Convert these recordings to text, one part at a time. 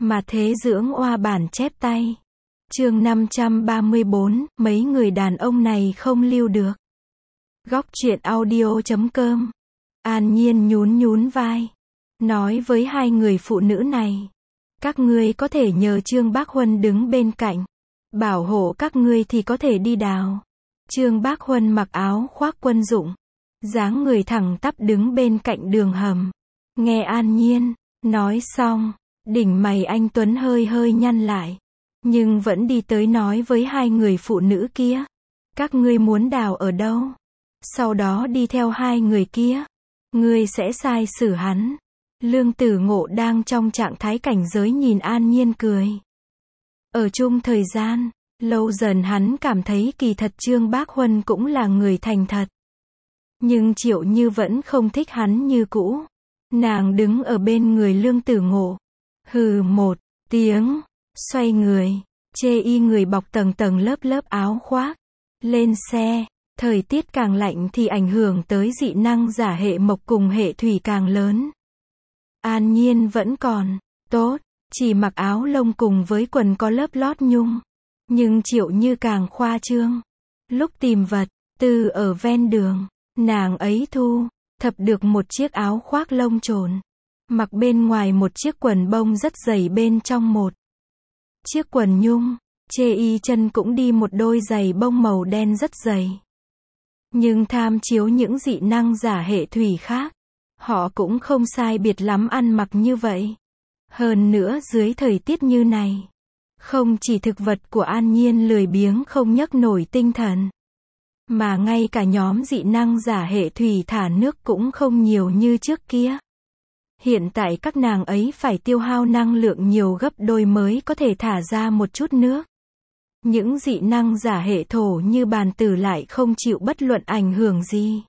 Mà thế dưỡng oa bản chép tay. Chương 534, mấy người đàn ông này không lưu được. Góc truyện audio.com. An Nhiên nhún nhún vai, nói với hai người phụ nữ này, các ngươi có thể nhờ Trương Bác Huân đứng bên cạnh, bảo hộ các ngươi thì có thể đi đào. Trương Bác Huân mặc áo khoác quân dụng, dáng người thẳng tắp đứng bên cạnh đường hầm. Nghe An Nhiên nói xong, đỉnh mày anh Tuấn hơi hơi nhăn lại, nhưng vẫn đi tới nói với hai người phụ nữ kia, các ngươi muốn đào ở đâu? Sau đó đi theo hai người kia, ngươi sẽ sai xử hắn. Lương Tử Ngộ đang trong trạng thái cảnh giới nhìn An Nhiên cười. Ở chung thời gian, lâu dần hắn cảm thấy kỳ thật Trương Bác Huân cũng là người thành thật. Nhưng Triệu Như vẫn không thích hắn như cũ. Nàng đứng ở bên người Lương Tử Ngộ, hừ một tiếng, xoay người, chê y người bọc tầng tầng lớp lớp áo khoác, lên xe. Thời tiết càng lạnh thì ảnh hưởng tới dị năng giả hệ mộc cùng hệ thủy càng lớn. An Nhiên vẫn còn tốt, chỉ mặc áo lông cùng với quần có lớp lót nhung. Nhưng Triệu Như càng khoa trương. Lúc tìm vật tư ở ven đường, nàng ấy thu thập được một chiếc áo khoác lông trồn, mặc bên ngoài một chiếc quần bông rất dày bên trong một chiếc quần nhung. Chê y chân cũng đi một đôi giày bông màu đen rất dày. Nhưng tham chiếu những dị năng giả hệ thủy khác, họ cũng không sai biệt lắm ăn mặc như vậy. Hơn nữa dưới thời tiết như này, không chỉ thực vật của An Nhiên lười biếng không nhấc nổi tinh thần, mà ngay cả nhóm dị năng giả hệ thủy thả nước cũng không nhiều như trước kia. Hiện tại các nàng ấy phải tiêu hao năng lượng nhiều gấp đôi mới có thể thả ra một chút nước. Những dị năng giả hệ thổ như Bàn Tử lại không chịu bất luận ảnh hưởng gì.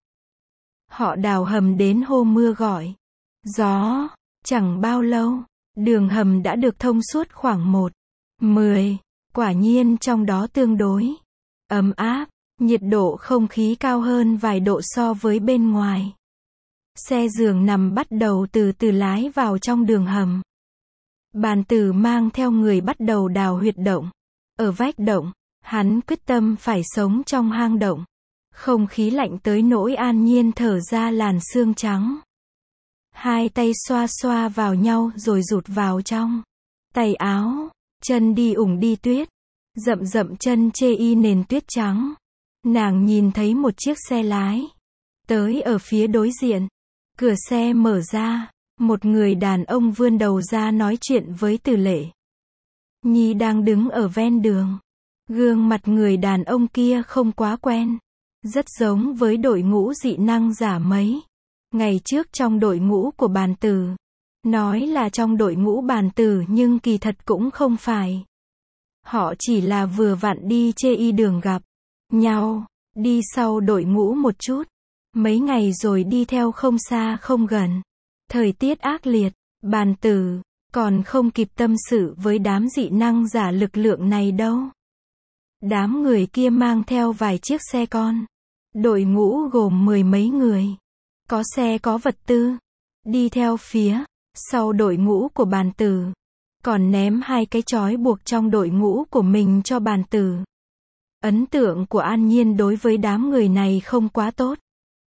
Họ đào hầm đến hô mưa gọi gió, chẳng bao lâu, đường hầm đã được thông suốt khoảng 10. Quả nhiên trong đó tương đối ấm áp, nhiệt độ không khí cao hơn vài độ so với bên ngoài. Xe giường nằm bắt đầu từ từ lái vào trong đường hầm. Bàn Tử mang theo người bắt đầu đào huyệt động. Ở vách động, hắn quyết tâm phải sống trong hang động. Không khí lạnh tới nỗi An Nhiên thở ra làn sương trắng. Hai tay xoa xoa vào nhau rồi rụt vào trong tay áo, chân đi ủng đi tuyết. Dậm dậm chân chê y nền tuyết trắng. Nàng nhìn thấy một chiếc xe lái tới ở phía đối diện. Cửa xe mở ra, một người đàn ông vươn đầu ra nói chuyện với Từ Lệ Nhi đang đứng ở ven đường. Gương mặt người đàn ông kia không quá quen, rất giống với đội ngũ dị năng giả mấy ngày trước trong đội ngũ của Bàn Tử. Nói là trong đội ngũ Bàn Tử nhưng kỳ thật cũng không phải. Họ chỉ là vừa vặn đi chê y đường gặp nhau, đi sau đội ngũ một chút, mấy ngày rồi đi theo không xa không gần. Thời tiết ác liệt, Bàn Tử còn không kịp tâm sự với đám dị năng giả lực lượng này đâu. Đám người kia mang theo vài chiếc xe con. Đội ngũ gồm 10 mấy người. Có xe có vật tư. Đi theo phía sau đội ngũ của Bàn Tử. Còn ném hai cái trói buộc trong đội ngũ của mình cho Bàn Tử. Ấn tượng của An Nhiên đối với đám người này không quá tốt.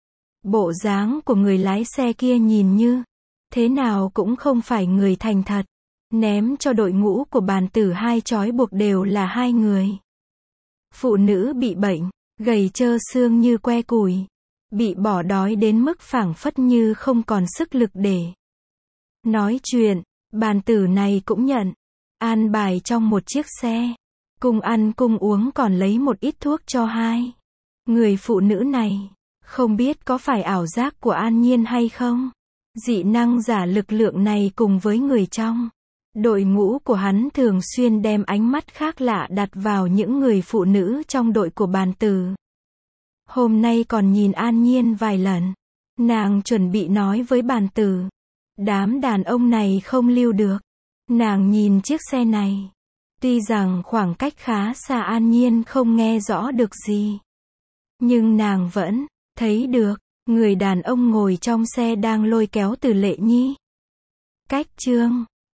Bộ dáng của người lái xe kia nhìn như thế nào cũng không phải người thành thật. Ném cho đội ngũ của Bàn Tử hai trói buộc đều là hai người phụ nữ bị bệnh, gầy trơ xương như que củi, bị bỏ đói đến mức phảng phất như không còn sức lực để nói chuyện. Bàn Tử này cũng nhận an bài trong một chiếc xe, cùng ăn cùng uống, còn lấy một ít thuốc cho hai người phụ nữ này. Không biết có phải ảo giác của An Nhiên hay không? Dị năng giả lực lượng này cùng với người trong đội ngũ của hắn thường xuyên đem ánh mắt khác lạ đặt vào những người phụ nữ trong đội của Bàn Tử. Hôm nay còn nhìn An Nhiên vài lần. Nàng chuẩn bị nói với Bàn Tử, đám đàn ông này không lưu được. Nàng nhìn chiếc xe này. Tuy rằng khoảng cách khá xa An Nhiên không nghe rõ được gì, nhưng nàng vẫn thấy được người đàn ông ngồi trong xe đang lôi kéo Từ Lệ Nhi. Cách Chương